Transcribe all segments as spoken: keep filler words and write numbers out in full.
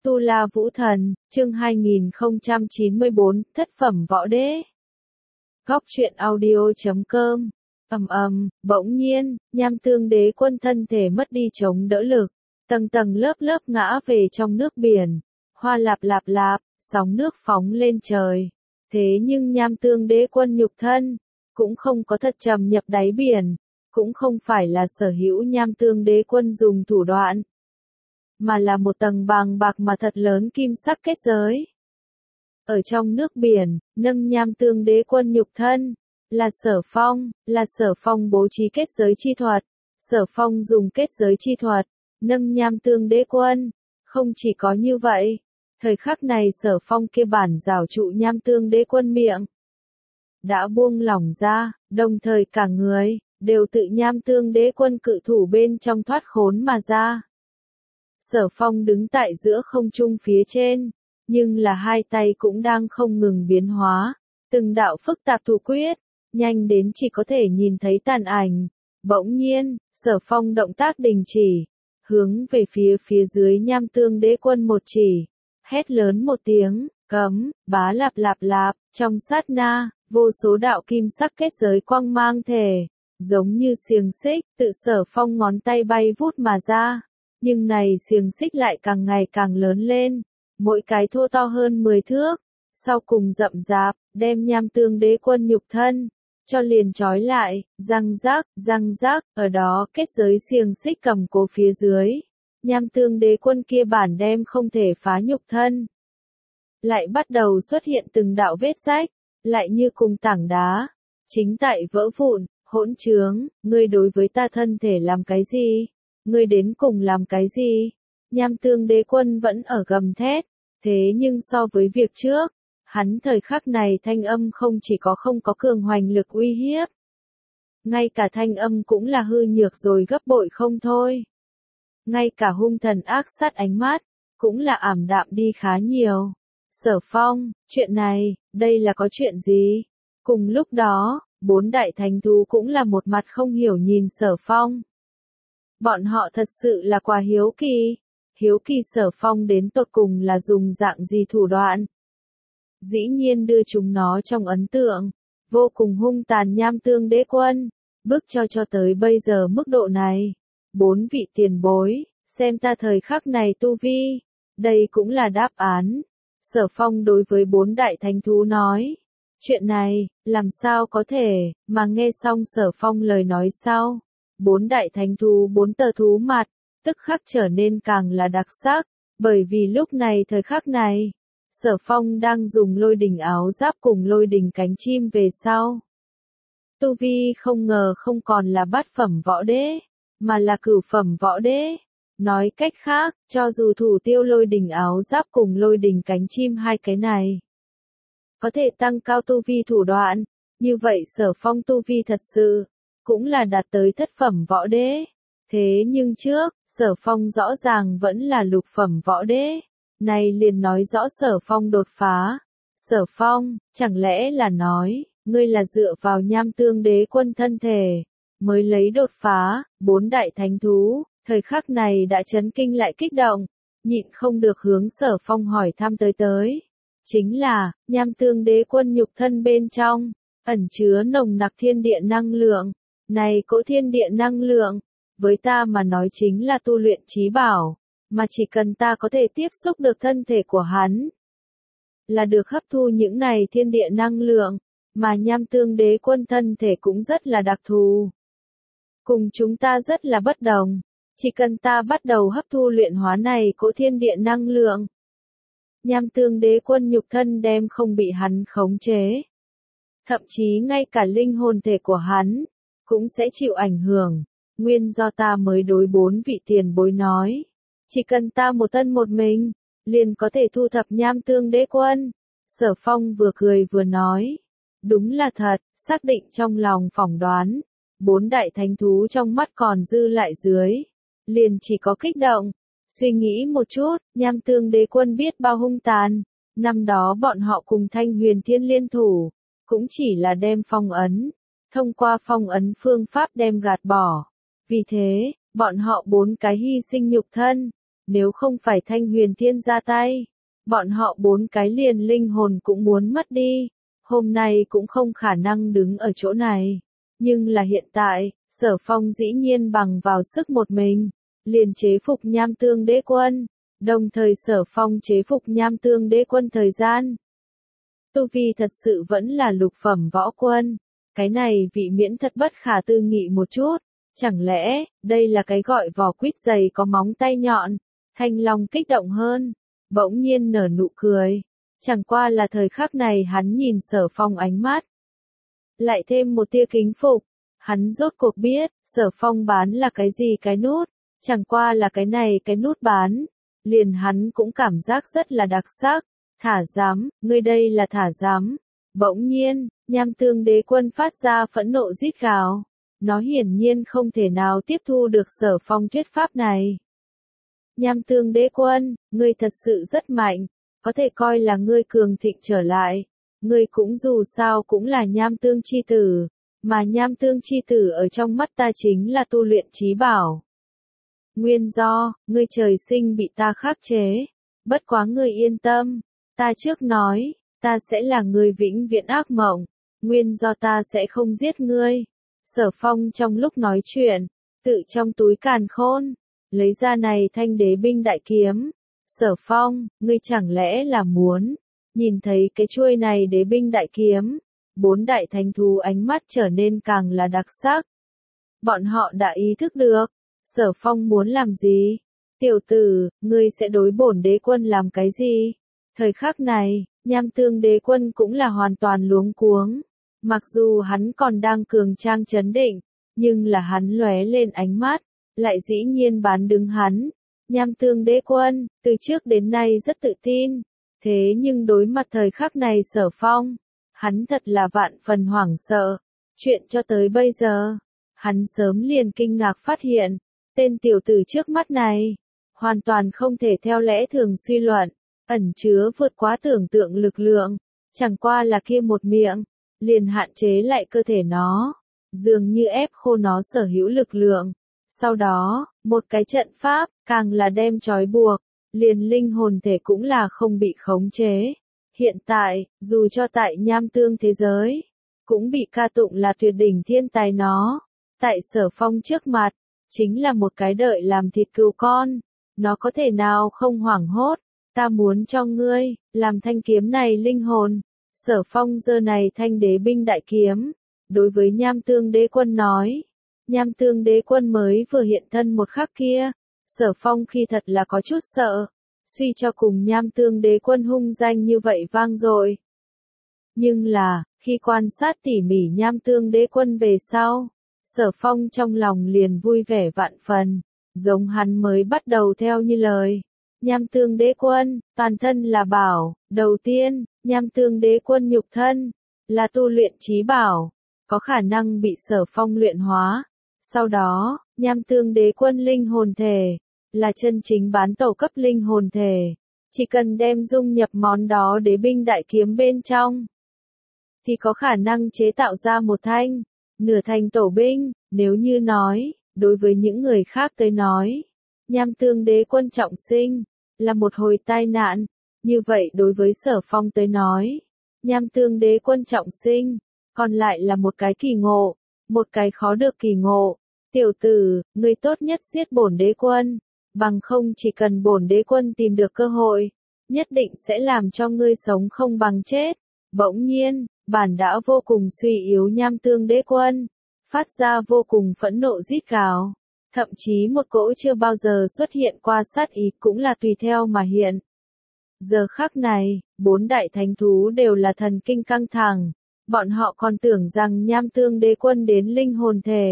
Tu La Vũ Thần, chương hai nghìn không trăm chín mươi bốn, thất phẩm võ đế. Góc truyện audio chấm com. Ầm ầm, bỗng nhiên, Nham Tương Đế Quân thân thể mất đi chống đỡ lực, tầng tầng lớp lớp ngã về trong nước biển, hoa lạp lạp lạp, sóng nước phóng lên trời. Thế nhưng Nham Tương Đế Quân nhục thân cũng không có thật trầm nhập đáy biển, cũng không phải là sở hữu Nham Tương Đế Quân dùng thủ đoạn, mà là một tầng bàng bạc mà thật lớn kim sắc kết giới. Ở trong nước biển, nâng Nham Tương Đế Quân nhục thân, là Sở Phong, là Sở Phong bố trí kết giới chi thuật. Sở Phong dùng kết giới chi thuật, nâng Nham Tương Đế Quân. Không chỉ có như vậy, thời khắc này Sở Phong kia bản giảo trụ Nham Tương Đế Quân miệng đã buông lỏng ra, đồng thời cả người đều tự Nham Tương Đế Quân cự thủ bên trong thoát khốn mà ra. Sở Phong đứng tại giữa không trung phía trên, nhưng là hai tay cũng đang không ngừng biến hóa, từng đạo phức tạp thủ quyết, nhanh đến chỉ có thể nhìn thấy tàn ảnh. Bỗng nhiên, Sở Phong động tác đình chỉ, hướng về phía phía dưới Nham Tương Đế Quân một chỉ, hét lớn một tiếng, cấm, bá lạp lạp lạp, trong sát na, vô số đạo kim sắc kết giới quang mang thể, giống như xiềng xích, tự Sở Phong ngón tay bay vút mà ra. Nhưng này xiềng xích lại càng ngày càng lớn lên, mỗi cái thô to hơn mười thước, sau cùng rậm rạp, đem Nham Tương Đế Quân nhục thân cho liền trói lại, răng rác, răng rác, ở đó kết giới xiềng xích cầm cố phía dưới. Nham Tương Đế Quân kia bản đem không thể phá nhục thân, lại bắt đầu xuất hiện từng đạo vết rách, lại như cùng tảng đá, chính tại vỡ vụn. Hỗn trướng, ngươi đối với ta thân thể làm cái gì? Ngươi đến cùng làm cái gì? Nham Tương Đế Quân vẫn ở gầm thét, thế nhưng so với việc trước, hắn thời khắc này thanh âm không chỉ có không có cường hoành lực uy hiếp, ngay cả thanh âm cũng là hư nhược rồi gấp bội không thôi. Ngay cả hung thần ác sát ánh mắt, cũng là ảm đạm đi khá nhiều. Sở Phong, chuyện này, đây là có chuyện gì? Cùng lúc đó, bốn đại thánh thú cũng là một mặt không hiểu nhìn Sở Phong. Bọn họ thật sự là quá hiếu kỳ, hiếu kỳ Sở Phong đến tột cùng là dùng dạng gì thủ đoạn. Dĩ nhiên đưa chúng nó trong ấn tượng, vô cùng hung tàn Nham Tương Đế Quân, bức cho cho tới bây giờ mức độ này. Bốn vị tiền bối, xem ta thời khắc này tu vi, đây cũng là đáp án. Sở Phong đối với bốn đại thánh thú nói, chuyện này, làm sao có thể, mà nghe xong Sở Phong lời nói sau. Bốn đại thánh thú bốn tờ thú mặt, tức khắc trở nên càng là đặc sắc, bởi vì lúc này thời khắc này, Sở Phong đang dùng lôi đình áo giáp cùng lôi đình cánh chim về sau. Tu vi không ngờ không còn là bát phẩm võ đế, mà là cửu phẩm võ đế. Nói cách khác, cho dù thủ tiêu lôi đình áo giáp cùng lôi đình cánh chim hai cái này có thể tăng cao tu vi thủ đoạn, như vậy Sở Phong tu vi thật sự cũng là đạt tới thất phẩm võ đế. Thế nhưng trước, Sở Phong rõ ràng vẫn là lục phẩm võ đế. Này liền nói rõ Sở Phong đột phá. Sở Phong, chẳng lẽ là nói, ngươi là dựa vào Nham Tương Đế Quân thân thể mới lấy đột phá? Bốn đại thánh thú, thời khắc này đã chấn kinh lại kích động, nhịn không được hướng Sở Phong hỏi thăm tới tới. Chính là, Nham Tương Đế Quân nhục thân bên trong, ẩn chứa nồng nặc thiên địa năng lượng. Này cỗ thiên địa năng lượng, với ta mà nói chính là tu luyện chí bảo, mà chỉ cần ta có thể tiếp xúc được thân thể của hắn, là được hấp thu những này thiên địa năng lượng, mà Nham Tương Đế Quân thân thể cũng rất là đặc thù. Cùng chúng ta rất là bất đồng, chỉ cần ta bắt đầu hấp thu luyện hóa này cỗ thiên địa năng lượng, Nham Tương Đế Quân nhục thân đem không bị hắn khống chế. Thậm chí ngay cả linh hồn thể của hắn cũng sẽ chịu ảnh hưởng. Nguyên do ta mới đối bốn vị tiền bối nói, chỉ cần ta một thân một mình, liền có thể thu thập Nham Tương Đế Quân. Sở Phong vừa cười vừa nói, đúng là thật, xác định trong lòng phỏng đoán, bốn đại thánh thú trong mắt còn dư lại dưới, liền chỉ có kích động. Suy nghĩ một chút, Nham Tương Đế Quân biết bao hung tàn, năm đó bọn họ cùng Thanh Huyền Thiên liên thủ, cũng chỉ là đem phong ấn, thông qua phong ấn phương pháp đem gạt bỏ. Vì thế, bọn họ bốn cái hy sinh nhục thân, nếu không phải Thanh Huyền Thiên ra tay, bọn họ bốn cái liền linh hồn cũng muốn mất đi, hôm nay cũng không khả năng đứng ở chỗ này. Nhưng là hiện tại, Sở Phong dĩ nhiên bằng vào sức một mình, liền chế phục Nham Tương Đế Quân, đồng thời Sở Phong chế phục Nham Tương Đế Quân thời gian. Tu vi thật sự vẫn là lục phẩm võ quân, cái này vị miễn thật bất khả tư nghị một chút, chẳng lẽ, đây là cái gọi vỏ quýt dày có móng tay nhọn, Thanh Long kích động hơn, bỗng nhiên nở nụ cười, chẳng qua là thời khắc này hắn nhìn Sở Phong ánh mắt, lại thêm một tia kính phục, hắn rốt cuộc biết, Sở Phong bán là cái gì cái nút, chẳng qua là cái này cái nút bán, liền hắn cũng cảm giác rất là đặc sắc, thả dám, ngươi đây là thả dám. Bỗng nhiên, Nham Tương Đế Quân phát ra phẫn nộ rít gào, nó hiển nhiên không thể nào tiếp thu được Sở Phong thuyết pháp này. Nham Tương Đế Quân, ngươi thật sự rất mạnh, có thể coi là ngươi cường thịnh trở lại, ngươi cũng dù sao cũng là Nham Tương chi tử, mà Nham Tương chi tử ở trong mắt ta chính là tu luyện chí bảo. Nguyên do, ngươi trời sinh bị ta khắc chế, bất quá ngươi yên tâm, ta trước nói, ta sẽ là người vĩnh viễn ác mộng, nguyên do ta sẽ không giết ngươi. Sở Phong trong lúc nói chuyện, tự trong túi càn khôn, lấy ra này thanh đế binh đại kiếm. Sở Phong, ngươi chẳng lẽ là muốn, nhìn thấy cái chuôi này đế binh đại kiếm, bốn đại thánh thú ánh mắt trở nên càng là đặc sắc. Bọn họ đã ý thức được, Sở Phong muốn làm gì? Tiểu tử, ngươi sẽ đối bổn đế quân làm cái gì? Thời khắc này, Nham Tương Đế Quân cũng là hoàn toàn luống cuống. Mặc dù hắn còn đang cường trang trấn định, nhưng là hắn lóe lên ánh mắt, lại dĩ nhiên bán đứng hắn. Nham Tương Đế Quân, từ trước đến nay rất tự tin, thế nhưng đối mặt thời khắc này Sở Phong, hắn thật là vạn phần hoảng sợ. Chuyện cho tới bây giờ, hắn sớm liền kinh ngạc phát hiện, tên tiểu tử trước mắt này, hoàn toàn không thể theo lẽ thường suy luận, ẩn chứa vượt quá tưởng tượng lực lượng, chẳng qua là kia một miệng, liền hạn chế lại cơ thể nó, dường như ép khô nó sở hữu lực lượng. Sau đó, một cái trận pháp, càng là đem trói buộc, liền linh hồn thể cũng là không bị khống chế. Hiện tại, dù cho tại Nham Tương thế giới, cũng bị ca tụng là tuyệt đỉnh thiên tài nó, tại Sở Phong trước mặt, chính là một cái đợi làm thịt cừu con, nó có thể nào không hoảng hốt. Ta muốn cho ngươi, làm thanh kiếm này linh hồn. Sở Phong giơ này thanh đế binh đại kiếm, đối với Nham Tương Đế Quân nói. Nham Tương Đế Quân mới vừa hiện thân một khắc kia, Sở Phong khi thật là có chút sợ, suy cho cùng Nham Tương Đế Quân hung danh như vậy vang dội. Nhưng là, khi quan sát tỉ mỉ Nham Tương Đế Quân về sau, Sở Phong trong lòng liền vui vẻ vạn phần, giống hắn mới bắt đầu theo như lời. Nham Tương Đế Quân, toàn thân là bảo, đầu tiên, Nham Tương Đế Quân nhục thân, là tu luyện chí bảo, có khả năng bị Sở Phong luyện hóa. Sau đó, Nham Tương Đế Quân linh hồn thể, là chân chính bán tổ cấp linh hồn thể, chỉ cần đem dung nhập món đó đế binh đại kiếm bên trong, thì có khả năng chế tạo ra một thanh, nửa thành tổ binh, nếu như nói, đối với những người khác tới nói, Nham Tương Đế Quân trọng sinh, là một hồi tai nạn, như vậy đối với Sở Phong tới nói, Nham Tương Đế Quân trọng sinh, còn lại là một cái kỳ ngộ, một cái khó được kỳ ngộ. Tiểu tử, ngươi tốt nhất giết bổn đế quân, bằng không chỉ cần bổn đế quân tìm được cơ hội, nhất định sẽ làm cho ngươi sống không bằng chết. Bỗng nhiên, bản đã vô cùng suy yếu Nham Tương Đế Quân, phát ra vô cùng phẫn nộ rít gào. Thậm chí một cỗ chưa bao giờ xuất hiện qua sát ý cũng là tùy theo mà hiện. Giờ khắc này, bốn đại thánh thú đều là thần kinh căng thẳng, bọn họ còn tưởng rằng Nham Tương Đế Quân đến linh hồn thể,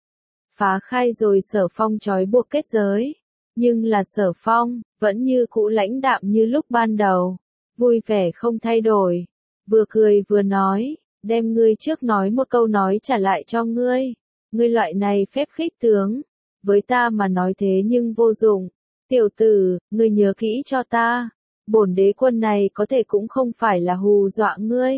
phá khai rồi Sở Phong trói buộc kết giới, nhưng là Sở Phong, vẫn như cũ lãnh đạm như lúc ban đầu, vui vẻ không thay đổi, vừa cười vừa nói, đem ngươi trước nói một câu nói trả lại cho ngươi, ngươi loại này phép khích tướng. Với ta mà nói thế nhưng vô dụng. Tiểu tử, ngươi nhớ kỹ cho ta. Bổn đế quân này có thể cũng không phải là hù dọa ngươi.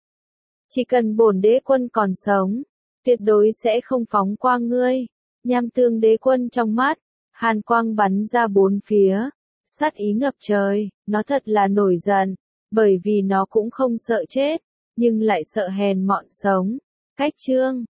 Chỉ cần bổn đế quân còn sống, tuyệt đối sẽ không phóng qua ngươi. Nham Tương Đế Quân trong mắt, Hàn quang bắn ra bốn phía, sát ý ngập trời, nó thật là nổi giận, bởi vì nó cũng không sợ chết, nhưng lại sợ hèn mọn sống. Cách chương